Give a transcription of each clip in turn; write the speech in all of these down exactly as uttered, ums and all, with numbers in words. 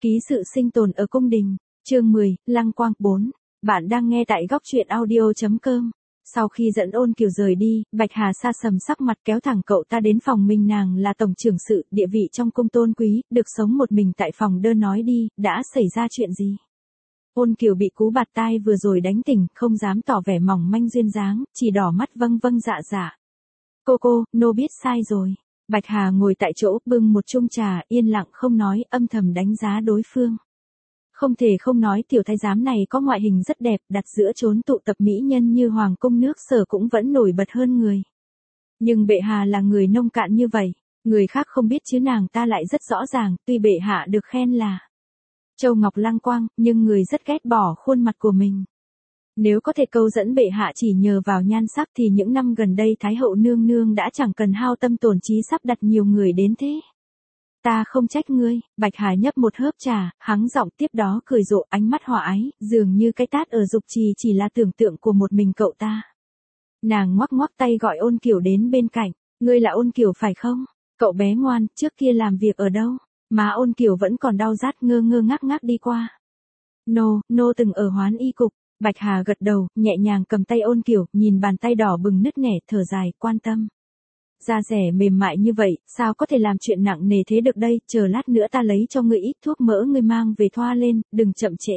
Ký sự sinh tồn ở cung đình, chương mười, Lăng Quang bốn. Bạn đang nghe tại góc truyện audio chấm com. Sau khi dẫn Ôn Kiều rời đi, Bạch Hà sa sầm sắc mặt kéo thẳng cậu ta đến phòng mình. Nàng là tổng trưởng sự, địa vị trong cung tôn quý, được sống một mình tại phòng đơn. Nói đi, đã xảy ra chuyện gì? Ôn Kiều bị cú bạt tai vừa rồi đánh tỉnh, không dám tỏ vẻ mỏng manh duyên dáng, chỉ đỏ mắt vâng vâng dạ dạ. Cô cô, nô biết sai rồi. Bạch Hà ngồi tại chỗ, bưng một chung trà, yên lặng không nói, âm thầm đánh giá đối phương. Không thể không nói tiểu thái giám này có ngoại hình rất đẹp, đặt giữa chốn tụ tập mỹ nhân như hoàng cung nước Sở cũng vẫn nổi bật hơn người. Nhưng bệ hạ là người nông cạn như vậy, người khác không biết chứ nàng ta lại rất rõ ràng, tuy bệ hạ được khen là châu ngọc lăng quang, nhưng người rất ghét bỏ khuôn mặt của mình. Nếu có thể câu dẫn bệ hạ chỉ nhờ vào nhan sắc thì những năm gần đây Thái hậu nương nương đã chẳng cần hao tâm tổn trí sắp đặt nhiều người đến thế. Ta không trách ngươi. Bạch Hà nhấp một hớp trà, hắng giọng tiếp đó cười rộ, ánh mắt hòa ái, dường như cái tát ở Dục Trì chỉ là tưởng tượng của một mình cậu ta. Nàng ngoắc ngoắc tay gọi Ôn Kiều đến bên cạnh, ngươi là Ôn Kiều phải không? Cậu bé ngoan, trước kia làm việc ở đâu? Má Ôn Kiều vẫn còn đau rát, ngơ ngơ ngác ngác đi qua. Nô, nô từng ở Hoán Y cục. Bạch Hà gật đầu, nhẹ nhàng cầm tay Ôn Kiều, nhìn bàn tay đỏ bừng nứt nẻ, thở dài, quan tâm. Da rẻ mềm mại như vậy, sao có thể làm chuyện nặng nề thế được đây, chờ lát nữa ta lấy cho ngươi ít thuốc mỡ ngươi mang về thoa lên, đừng chậm trễ.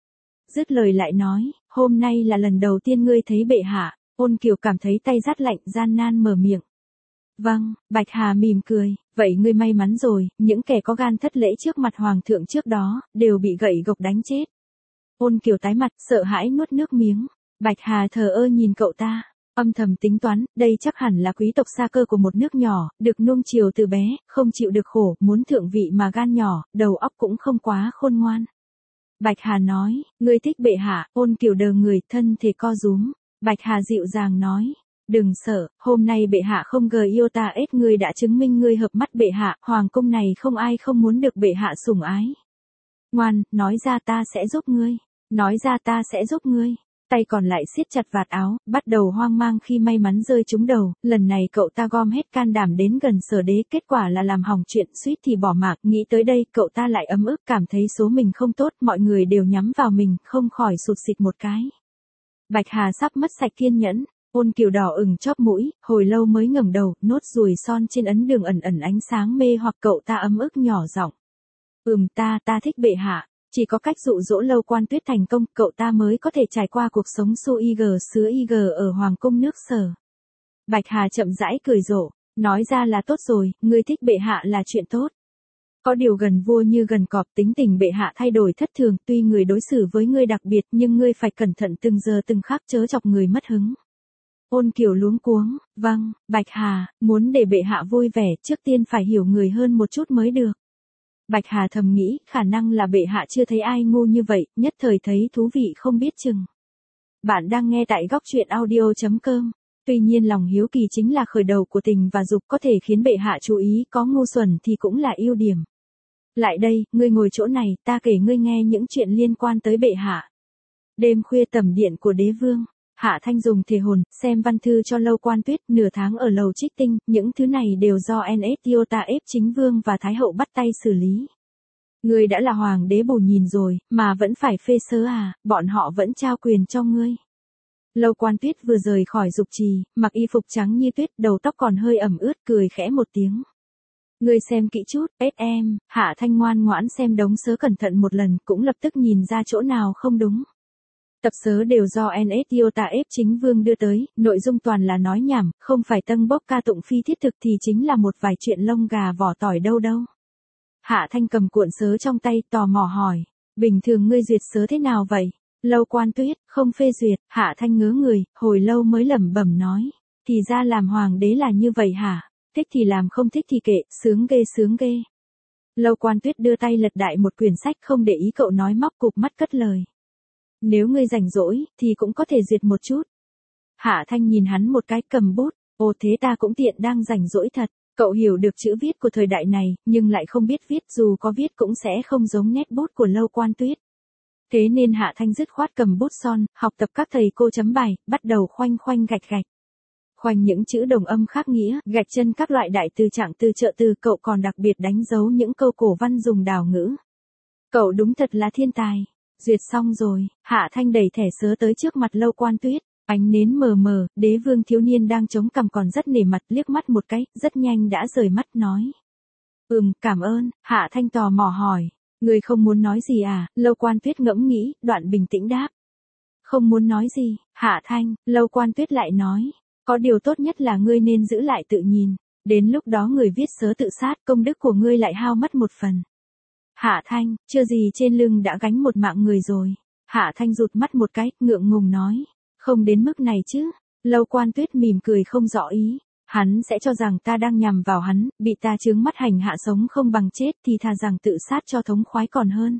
Dứt lời lại nói, hôm nay là lần đầu tiên ngươi thấy bệ hạ. Ôn Kiều cảm thấy tay rát lạnh, gian nan mở miệng. Vâng, Bạch Hà mỉm cười, vậy ngươi may mắn rồi, những kẻ có gan thất lễ trước mặt hoàng thượng trước đó, đều bị gậy gộc đánh chết. Ôn Kiều tái mặt, sợ hãi nuốt nước miếng. Bạch Hà thờ ơ nhìn cậu ta, âm thầm tính toán, đây chắc hẳn là quý tộc xa cơ của một nước nhỏ, được nuông chiều từ bé, không chịu được khổ, muốn thượng vị mà gan nhỏ, đầu óc cũng không quá khôn ngoan. Bạch Hà nói, ngươi thích bệ hạ. Ôn Kiều đờ người, thân thể co rúm. Bạch Hà dịu dàng nói, đừng sợ, hôm nay bệ hạ không gờ yêu ta ết, ngươi đã chứng minh ngươi hợp mắt bệ hạ, hoàng cung này không ai không muốn được bệ hạ sủng ái. Ngoan, nói ra ta sẽ giúp ngươi. Nói ra ta sẽ giúp ngươi. Tay còn lại siết chặt vạt áo, bắt đầu hoang mang khi may mắn rơi trúng đầu. Lần này cậu ta gom hết can đảm đến gần Sở đế, kết quả là làm hỏng chuyện, suýt thì bỏ mạng. Nghĩ tới đây, cậu ta lại ấm ức, cảm thấy số mình không tốt, mọi người đều nhắm vào mình, không khỏi sụt sịt một cái. Bạch Hà sắp mất sạch kiên nhẫn. Ôn Kiều đỏ ửng chóp mũi, hồi lâu mới ngẩng đầu, nốt ruồi son trên ấn đường ẩn ẩn ánh sáng mê hoặc. Cậu ta ấm ức nhỏ giọng. Ừm, ta, ta thích bệ hạ. Chỉ có cách dụ dỗ Lâu Quan Tuyết thành công, cậu ta mới có thể trải qua cuộc sống su ig sứa ig ở hoàng cung nước Sở. Bạch Hà chậm rãi cười rộ, nói ra là tốt rồi, ngươi thích bệ hạ là chuyện tốt. Có điều gần vua như gần cọp, tính tình bệ hạ thay đổi thất thường, tuy người đối xử với ngươi đặc biệt nhưng ngươi phải cẩn thận từng giờ từng khắc chớ chọc người mất hứng. Ôn Kiều luống cuống, vâng, Bạch Hà, muốn để bệ hạ vui vẻ, trước tiên phải hiểu người hơn một chút mới được. Bạch Hà thầm nghĩ, khả năng là bệ hạ chưa thấy ai ngu như vậy, nhất thời thấy thú vị không biết chừng. Bạn đang nghe tại góc truyện audio chấm com. Tuy nhiên lòng hiếu kỳ chính là khởi đầu của tình và dục, có thể khiến bệ hạ chú ý, có ngu xuẩn thì cũng là ưu điểm. Lại đây, ngươi ngồi chỗ này, ta kể ngươi nghe những chuyện liên quan tới bệ hạ. Đêm khuya tẩm điện của đế vương, Hạ Thanh dùng thể hồn, xem văn thư cho Lâu Quan Tuyết, nửa tháng ở lầu trích tinh, những thứ này đều do en ét Iota ép chính vương và thái hậu bắt tay xử lý. Ngươi đã là hoàng đế bù nhìn rồi, mà vẫn phải phê sớ à, bọn họ vẫn trao quyền cho ngươi. Lâu Quan Tuyết vừa rời khỏi Dục Trì, mặc y phục trắng như tuyết, đầu tóc còn hơi ẩm ướt, cười khẽ một tiếng. Ngươi xem kỹ chút, ết em. Hạ Thanh ngoan ngoãn xem đống sớ cẩn thận một lần, cũng lập tức nhìn ra chỗ nào không đúng. Tập sớ đều do en ét Iota ép chính vương đưa tới, nội dung toàn là nói nhảm, không phải tâng bốc ca tụng phi thiết thực thì chính là một vài chuyện lông gà vỏ tỏi đâu đâu. Hạ Thanh cầm cuộn sớ trong tay, tò mò hỏi, bình thường ngươi duyệt sớ thế nào vậy? Lâu Quan Tuyết, không phê duyệt. Hạ Thanh ngớ người, hồi lâu mới lẩm bẩm nói, thì ra làm hoàng đế là như vậy hả? Thích thì làm, không thích thì kệ, sướng ghê sướng ghê. Lâu Quan Tuyết đưa tay lật đại một quyển sách, không để ý cậu nói, móc cụp mắt cất lời. Nếu ngươi rảnh rỗi, thì cũng có thể duyệt một chút. Hạ Thanh nhìn hắn một cái, cầm bút, ồ thế ta cũng tiện đang rảnh rỗi thật. Cậu hiểu được chữ viết của thời đại này, nhưng lại không biết viết, dù có viết cũng sẽ không giống nét bút của Lâu Quan Tuyết. Thế nên Hạ Thanh dứt khoát cầm bút son, học tập các thầy cô chấm bài, bắt đầu khoanh khoanh gạch gạch. Khoanh những chữ đồng âm khác nghĩa, gạch chân các loại đại từ trạng từ trợ từ, cậu còn đặc biệt đánh dấu những câu cổ văn dùng đào ngữ. Cậu đúng thật là thiên tài. Duyệt xong rồi, Hạ Thanh đẩy thẻ sớ tới trước mặt Lâu Quan Tuyết. Ánh nến mờ mờ, đế vương thiếu niên đang chống cằm còn rất nể mặt liếc mắt một cái, rất nhanh đã rời mắt nói. Ừm, cảm ơn, Hạ Thanh tò mò hỏi. Người không muốn nói gì à? Lâu Quan Tuyết ngẫm nghĩ, đoạn bình tĩnh đáp. Không muốn nói gì, Hạ Thanh, Lâu Quan Tuyết lại nói. Có điều tốt nhất là ngươi nên giữ lại tự nhìn. Đến lúc đó người viết sớ tự sát, công đức của ngươi lại hao mất một phần. Hạ Thanh, chưa gì trên lưng đã gánh một mạng người rồi. Hạ Thanh rụt mắt một cái, ngượng ngùng nói. Không đến mức này chứ. Lâu Quan Tuyết mỉm cười không rõ ý. Hắn sẽ cho rằng ta đang nhằm vào hắn, bị ta chướng mắt hành hạ sống không bằng chết thì thà rằng tự sát cho thống khoái còn hơn.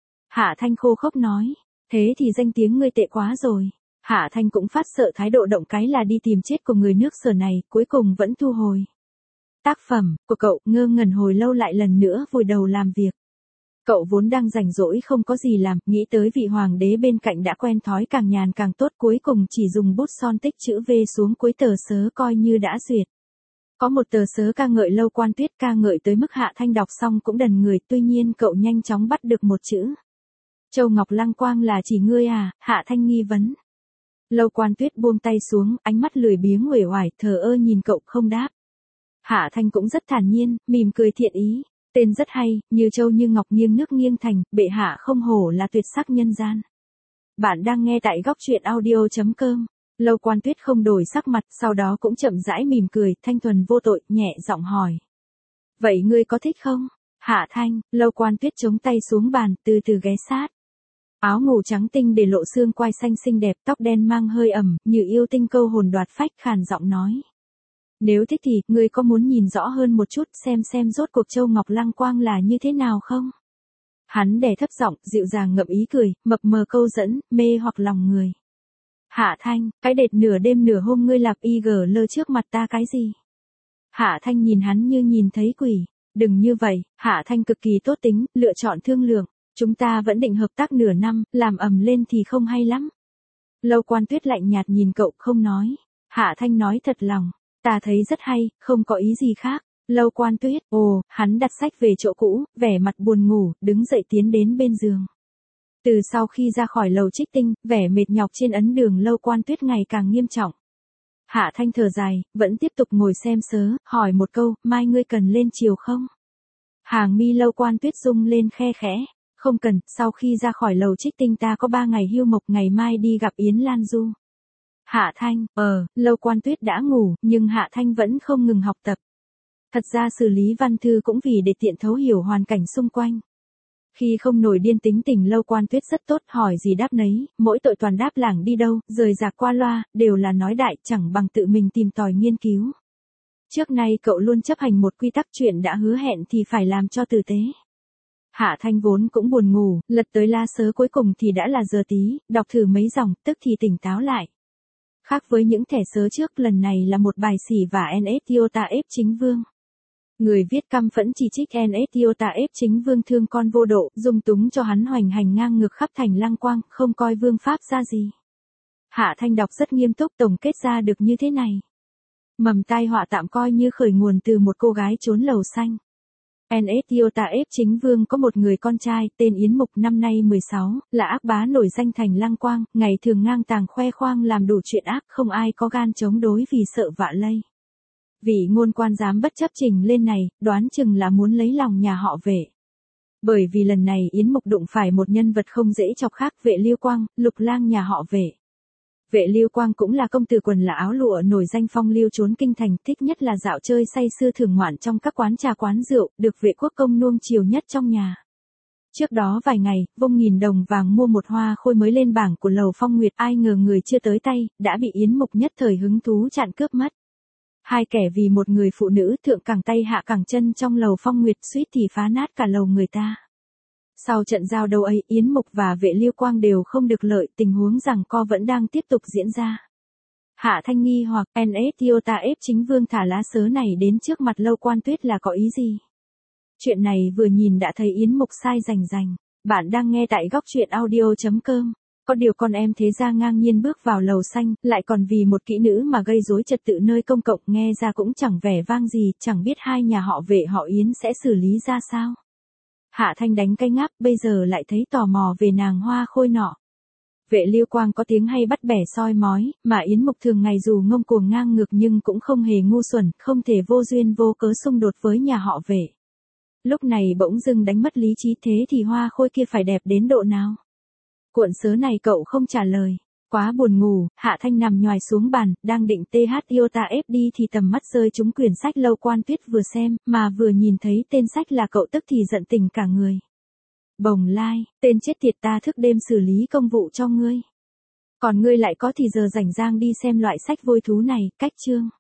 Hạ Thanh khô khốc nói. Thế thì danh tiếng ngươi tệ quá rồi. Hạ Thanh cũng phát sợ thái độ động cái là đi tìm chết của người nước Sở này, cuối cùng vẫn thu hồi. Tác phẩm của cậu ngơ ngẩn hồi lâu lại lần nữa vùi đầu làm việc. Cậu vốn đang rảnh rỗi không có gì làm, nghĩ tới vị hoàng đế bên cạnh đã quen thói càng nhàn càng tốt, cuối cùng chỉ dùng bút son tích chữ V xuống cuối tờ sớ coi như đã duyệt. Có một tờ sớ ca ngợi Lâu Quan Tuyết, ca ngợi tới mức Hạ Thanh đọc xong cũng đần người, tuy nhiên cậu nhanh chóng bắt được một chữ. Châu Ngọc Lăng Quang là chỉ ngươi à? Hạ Thanh nghi vấn. Lâu Quan Tuyết buông tay xuống, ánh mắt lười biếng uể oải, thờ ơ nhìn cậu không đáp. Hạ Thanh cũng rất thản nhiên, mỉm cười thiện ý. Tên rất hay, như châu như ngọc nghiêng nước nghiêng thành, bệ hạ không hổ là tuyệt sắc nhân gian. Bạn đang nghe tại góc truyện audio chấm com. Lâu Quan Tuyết không đổi sắc mặt, sau đó cũng chậm rãi mỉm cười, thanh thuần vô tội, nhẹ giọng hỏi. Vậy ngươi có thích không? Hạ Thanh, Lâu Quan Tuyết chống tay xuống bàn, từ từ ghé sát. Áo ngủ trắng tinh để lộ xương quai xanh xinh đẹp, tóc đen mang hơi ẩm, như yêu tinh câu hồn đoạt phách, khàn giọng nói. Nếu thích thì, ngươi có muốn nhìn rõ hơn một chút xem xem rốt cuộc Châu Ngọc Lăng Quang là như thế nào không? Hắn đè thấp giọng, dịu dàng ngậm ý cười, mập mờ câu dẫn, mê hoặc lòng người. Hạ Thanh, cái đệt nửa đêm nửa hôm ngươi lạc y gờ lơ trước mặt ta cái gì? Hạ Thanh nhìn hắn như nhìn thấy quỷ. Đừng như vậy, Hạ Thanh cực kỳ tốt tính, lựa chọn thương lượng. Chúng ta vẫn định hợp tác nửa năm, làm ầm lên thì không hay lắm. Lâu Quan Tuyết lạnh nhạt nhìn cậu không nói. Hạ Thanh nói thật lòng. Ta thấy rất hay, không có ý gì khác. Lâu Quan Tuyết, ồ, hắn đặt sách về chỗ cũ, vẻ mặt buồn ngủ, đứng dậy tiến đến bên giường. Từ sau khi ra khỏi lầu Trích Tinh, vẻ mệt nhọc trên ấn đường Lâu Quan Tuyết ngày càng nghiêm trọng. Hạ Thanh thở dài, vẫn tiếp tục ngồi xem sớ, hỏi một câu, mai ngươi cần lên chiều không? Hàng mi Lâu Quan Tuyết rung lên khe khẽ. Không cần, sau khi ra khỏi lầu Trích Tinh ta có ba ngày hưu mộc, ngày mai đi gặp Yến Lan Du. Hạ Thanh, ờ, Lâu Quan Tuyết đã ngủ, nhưng Hạ Thanh vẫn không ngừng học tập. Thật ra xử lý văn thư cũng vì để tiện thấu hiểu hoàn cảnh xung quanh. Khi không nổi điên tính tình Lâu Quan Tuyết rất tốt, hỏi gì đáp nấy, mỗi tội toàn đáp lảng đi đâu, rời rạc qua loa, đều là nói đại, chẳng bằng tự mình tìm tòi nghiên cứu. Trước nay cậu luôn chấp hành một quy tắc, chuyện đã hứa hẹn thì phải làm cho tử tế. Hạ Thanh vốn cũng buồn ngủ, lật tới la sớ cuối cùng thì đã là giờ tí, đọc thử mấy dòng, tức thì tỉnh táo lại. Khác với những thẻ sớ trước, lần này là một bài xỉ và en ét Iota ép chính vương. Người viết căm phẫn chỉ trích en ét Iota ép chính vương thương con vô độ, dung túng cho hắn hoành hành ngang ngược khắp thành Lăng Quang, không coi vương pháp ra gì. Hạ Thanh đọc rất nghiêm túc, tổng kết ra được như thế này. Mầm tai họa tạm coi như khởi nguồn từ một cô gái trốn lầu xanh. en ét Iota ép chính vương có một người con trai, tên Yến Mục, năm nay mười sáu, là ác bá nổi danh thành Lăng Quang, ngày thường ngang tàng khoe khoang làm đủ chuyện ác, không ai có gan chống đối vì sợ vạ lây. Vị ngôn quan dám bất chấp trình lên này, đoán chừng là muốn lấy lòng nhà họ Vệ. Bởi vì lần này Yến Mục đụng phải một nhân vật không dễ chọc khác, Vệ Lưu Quang, lục lang nhà họ Vệ. Vệ Lưu Quang cũng là công tử quần là áo lụa nổi danh phong lưu trốn kinh thành, thích nhất là dạo chơi say sưa thưởng ngoạn trong các quán trà quán rượu, được Vệ quốc công nuông chiều nhất trong nhà. Trước đó vài ngày, vung nghìn đồng vàng mua một hoa khôi mới lên bảng của lầu Phong Nguyệt, ai ngờ người chưa tới tay, đã bị Yến Mục nhất thời hứng thú chặn cướp mất. Hai kẻ vì một người phụ nữ thượng cẳng tay hạ cẳng chân trong lầu Phong Nguyệt, suýt thì phá nát cả lầu người ta. Sau trận giao đấu ấy, Yến Mục và Vệ Lưu Quang đều không được lợi, tình huống giằng co vẫn đang tiếp tục diễn ra. Hạ Thanh nghi hoặc en ét Iota ép chính vương thả lá sớ này đến trước mặt Lâu Quan Tuyết là có ý gì? Chuyện này vừa nhìn đã thấy Yến Mục sai rành rành. Bạn đang nghe tại góc truyện audio chấm com. Có điều con em thế gia ngang nhiên bước vào lầu xanh, lại còn vì một kỹ nữ mà gây rối trật tự nơi công cộng, nghe ra cũng chẳng vẻ vang gì, chẳng biết hai nhà họ Vệ họ Yến sẽ xử lý ra sao. Hạ Thanh đánh cái ngáp, bây giờ lại thấy tò mò về nàng Hoa Khôi nọ. Vệ Lưu Quang có tiếng hay bắt bẻ soi mói, mà Yến Mục thường ngày dù ngông cuồng ngang ngược nhưng cũng không hề ngu xuẩn, không thể vô duyên vô cớ xung đột với nhà họ Vệ. Lúc này bỗng dưng đánh mất lý trí, thế thì Hoa Khôi kia phải đẹp đến độ nào? Cuộn sớ này cậu không trả lời. Quá buồn ngủ, Hạ Thanh nằm nhoài xuống bàn, đang định th iota ép đi thì tầm mắt rơi trúng quyển sách Lâu Quan Tuyết vừa xem, mà vừa nhìn thấy tên sách là cậu tức thì giận tỉnh cả người. Bồng Lai, tên chết tiệt, ta thức đêm xử lý công vụ cho ngươi. Còn ngươi lại có thì giờ rảnh rang đi xem loại sách vôi thú này, cách chương.